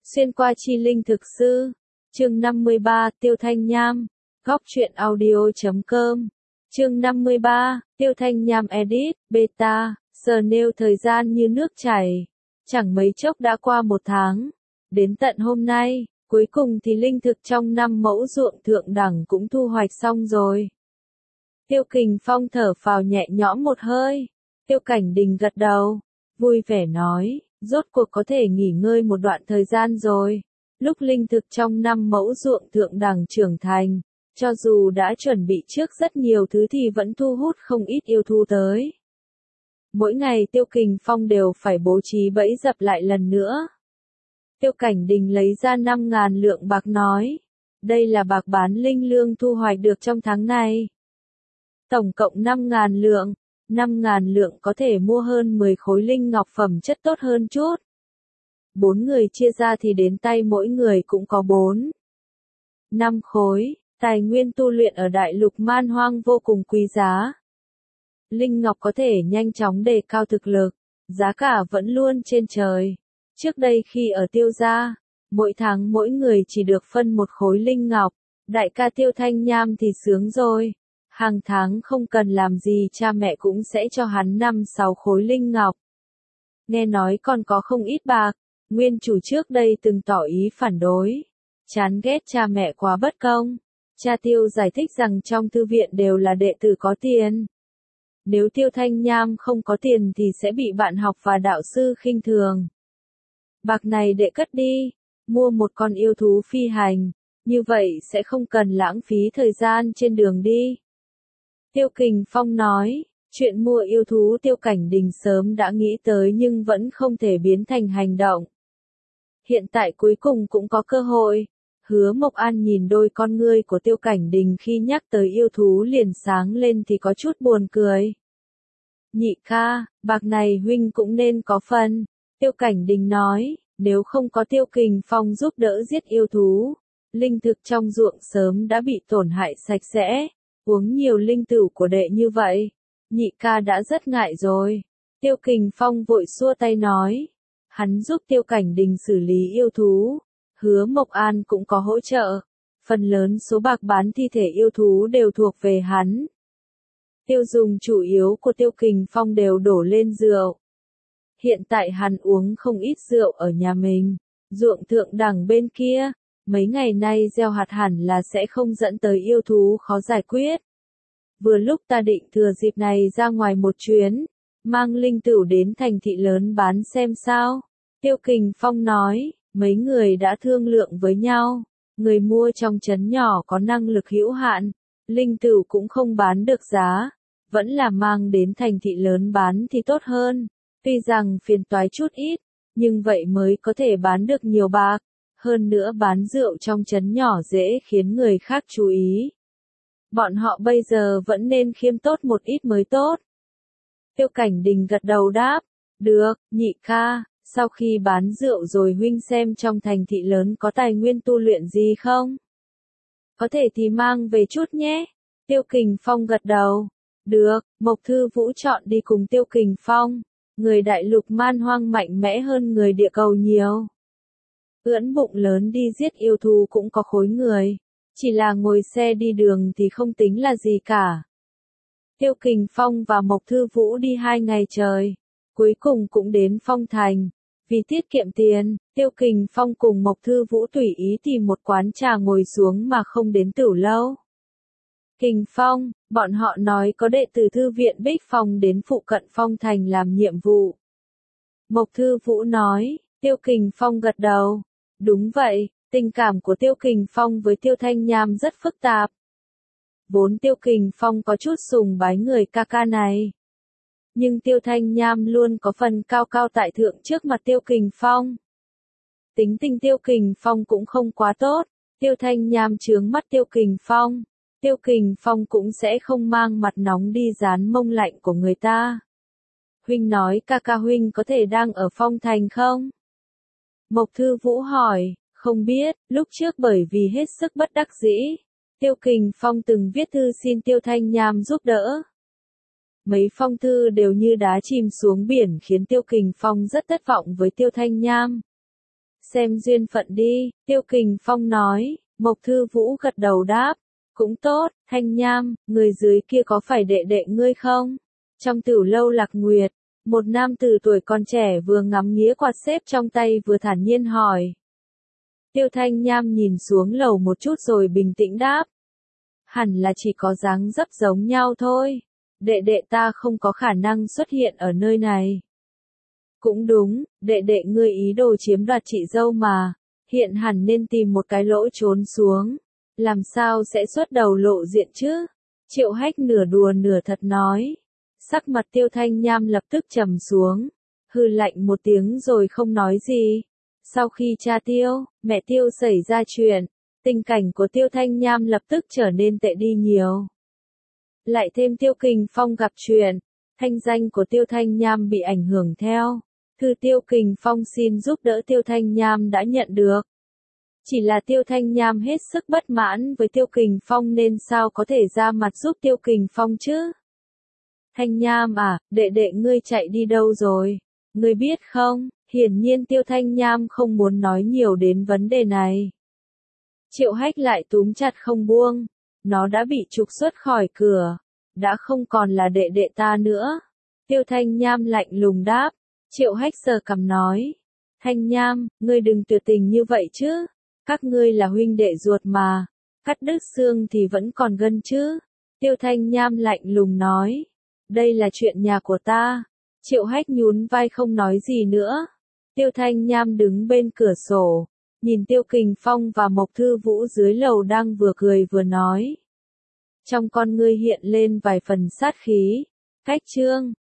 Xuyên qua chi linh thực sư. Chương 53, Tiêu Thanh Nham. Góc truyện audio.com. Chương 53, Tiêu Thanh Nham edit, beta, giờ nêu thời gian như nước chảy. Chẳng mấy chốc đã qua 1 tháng. Đến tận hôm nay, cuối cùng thì linh thực trong 5 mẫu ruộng thượng đẳng cũng thu hoạch xong rồi. Tiêu Kình Phong thở phào nhẹ nhõm một hơi. Tiêu Cảnh Đình gật đầu, vui vẻ nói, rốt cuộc có thể nghỉ ngơi một đoạn thời gian rồi. Lúc linh thực trong 5 mẫu ruộng thượng đẳng trưởng thành, cho dù đã chuẩn bị trước rất nhiều thứ thì vẫn thu hút không ít yêu thú tới. Mỗi ngày Tiêu Kình Phong đều phải bố trí bẫy dập lại lần nữa. Tiêu Cảnh Đình lấy ra 5.000 lượng bạc nói, đây là bạc bán linh lương thu hoạch được trong tháng này. Tổng cộng 5.000 lượng, 5.000 lượng có thể mua hơn 10 khối linh ngọc phẩm chất tốt hơn chút. 4 người chia ra thì đến tay mỗi người cũng có 5 khối, tài nguyên tu luyện ở đại lục man hoang vô cùng quý giá. Linh ngọc có thể nhanh chóng đề cao thực lực, giá cả vẫn luôn trên trời. Trước đây khi ở Tiêu gia, mỗi tháng mỗi người chỉ được phân 1 khối linh ngọc, đại ca Tiêu Thanh Nham thì sướng rồi. Hàng tháng không cần làm gì cha mẹ cũng sẽ cho hắn 5-6 khối linh ngọc. Nghe nói còn có không ít bạc, nguyên chủ trước đây từng tỏ ý phản đối. Chán ghét cha mẹ quá bất công. Cha Tiêu giải thích rằng trong thư viện đều là đệ tử có tiền. Nếu Tiêu Thanh Nham không có tiền thì sẽ bị bạn học và đạo sư khinh thường. Bạc này đệ cất đi, mua một con yêu thú phi hành, như vậy sẽ không cần lãng phí thời gian trên đường đi. Tiêu Kình Phong nói, chuyện mua yêu thú Tiêu Cảnh Đình sớm đã nghĩ tới nhưng vẫn không thể biến thành hành động. Hiện tại cuối cùng cũng có cơ hội. Hứa Mộc An nhìn đôi con ngươi của Tiêu Cảnh Đình khi nhắc tới yêu thú liền sáng lên thì có chút buồn cười. Nhị ca, bạc này huynh cũng nên có phần. Tiêu Cảnh Đình nói, nếu không có Tiêu Kình Phong giúp đỡ giết yêu thú, linh thực trong ruộng sớm đã bị tổn hại sạch sẽ. Uống nhiều linh tửu của đệ như vậy, nhị ca đã rất ngại rồi. Tiêu Kình Phong vội xua tay nói, hắn giúp Tiêu Cảnh Đình xử lý yêu thú. Hứa Mộc An cũng có hỗ trợ, phần lớn số bạc bán thi thể yêu thú đều thuộc về hắn. Tiêu dùng chủ yếu của Tiêu Kình Phong đều đổ lên rượu. Hiện tại hắn uống không ít rượu ở nhà mình, ruộng thượng đẳng bên kia. Mấy ngày nay gieo hạt hẳn là sẽ không dẫn tới yêu thú khó giải quyết. Vừa lúc ta định thừa dịp này ra ngoài một chuyến, mang linh tửu đến thành thị lớn bán xem sao. Tiêu Kình Phong nói, mấy người đã thương lượng với nhau, người mua trong trấn nhỏ có năng lực hữu hạn, linh tửu cũng không bán được giá, vẫn là mang đến thành thị lớn bán thì tốt hơn. Tuy rằng phiền toái chút ít, nhưng vậy mới có thể bán được nhiều bạc. Hơn nữa bán rượu trong trấn nhỏ dễ khiến người khác chú ý. Bọn họ bây giờ vẫn nên khiêm tốt một ít mới tốt. Tiêu Cảnh Đình gật đầu đáp, được, nhị ca, sau khi bán rượu rồi huynh xem trong thành thị lớn có tài nguyên tu luyện gì không? Có thể thì mang về chút nhé. Tiêu Kình Phong gật đầu, được, Mộc Thư Vũ chọn đi cùng Tiêu Kình Phong. Người đại lục man hoang mạnh mẽ hơn người địa cầu nhiều. Ưỡn bụng lớn đi giết yêu thú cũng có khối người, chỉ là ngồi xe đi đường thì không tính là gì cả. Tiêu Kình Phong và Mộc Thư Vũ đi 2 ngày trời, cuối cùng cũng đến Phong Thành. Vì tiết kiệm tiền, Tiêu Kình Phong cùng Mộc Thư Vũ tùy ý tìm một quán trà ngồi xuống mà không đến tửu lâu. Kình Phong, bọn họ nói có đệ tử thư viện Bích Phong đến phụ cận Phong Thành làm nhiệm vụ. Mộc Thư Vũ nói, Tiêu Kình Phong gật đầu. Đúng vậy, tình cảm của Tiêu Kình Phong với Tiêu Thanh Nham rất phức tạp. Vốn Tiêu Kình Phong có chút sùng bái người ca ca này. Nhưng Tiêu Thanh Nham luôn có phần cao cao tại thượng trước mặt Tiêu Kình Phong. Tính tình Tiêu Kình Phong cũng không quá tốt, Tiêu Thanh Nham chướng mắt Tiêu Kình Phong. Tiêu Kình Phong cũng sẽ không mang mặt nóng đi dán mông lạnh của người ta. Huynh nói ca ca huynh có thể đang ở Phong Thành không? Mộc Thư Vũ hỏi, không biết, lúc trước bởi vì hết sức bất đắc dĩ, Tiêu Kình Phong từng viết thư xin Tiêu Thanh Nham giúp đỡ. Mấy phong thư đều như đá chìm xuống biển khiến Tiêu Kình Phong rất thất vọng với Tiêu Thanh Nham. xem duyên phận đi, Tiêu Kình Phong nói. Mộc Thư Vũ gật đầu đáp. Cũng tốt, Thanh Nham, người dưới kia có phải đệ đệ ngươi không? Trong Tửu lâu Lạc Nguyệt, một nam tử tuổi còn trẻ vừa ngắm nghía quạt xếp trong tay vừa thản nhiên hỏi. Tiêu Thanh Nham nhìn xuống lầu một chút rồi bình tĩnh đáp. Hẳn là chỉ có dáng dấp giống nhau thôi. Đệ đệ ta không có khả năng xuất hiện ở nơi này. Cũng đúng, đệ đệ ngươi ý đồ chiếm đoạt chị dâu mà. Hiện hẳn nên tìm một cái lỗ trốn xuống. Làm sao sẽ xuất đầu lộ diện chứ? Triệu Hách nửa đùa nửa thật nói. Sắc mặt Tiêu Thanh Nham lập tức trầm xuống. Hừ lạnh một tiếng rồi không nói gì. Sau khi cha Tiêu, mẹ Tiêu xảy ra chuyện, tình cảnh của Tiêu Thanh Nham lập tức trở nên tệ đi nhiều. Lại thêm Tiêu Kình Phong gặp chuyện, thanh danh của Tiêu Thanh Nham bị ảnh hưởng theo. Thư Tiêu Kình Phong xin giúp đỡ Tiêu Thanh Nham đã nhận được. Chỉ là Tiêu Thanh Nham hết sức bất mãn với Tiêu Kình Phong nên sao có thể ra mặt giúp Tiêu Kình Phong chứ? Thanh Nham à, đệ đệ ngươi chạy đi đâu rồi? Ngươi biết không? Hiển nhiên Tiêu Thanh Nham không muốn nói nhiều đến vấn đề này. Triệu Hách lại túm chặt không buông. Nó đã bị trục xuất khỏi cửa. Đã không còn là đệ đệ ta nữa. Tiêu Thanh Nham lạnh lùng đáp. Triệu Hách sờ cằm nói. Thanh Nham, ngươi đừng tuyệt tình như vậy chứ. Các ngươi là huynh đệ ruột mà. Cắt đứt xương thì vẫn còn gân chứ. Tiêu Thanh Nham lạnh lùng nói. Đây là chuyện nhà của ta. Triệu Hách nhún vai không nói gì nữa. Tiêu Thanh Nham đứng bên cửa sổ. Nhìn Tiêu Kình Phong và Mộc Thư Vũ dưới lầu đang vừa cười vừa nói. Trong con ngươi hiện lên vài phần sát khí. Cách chương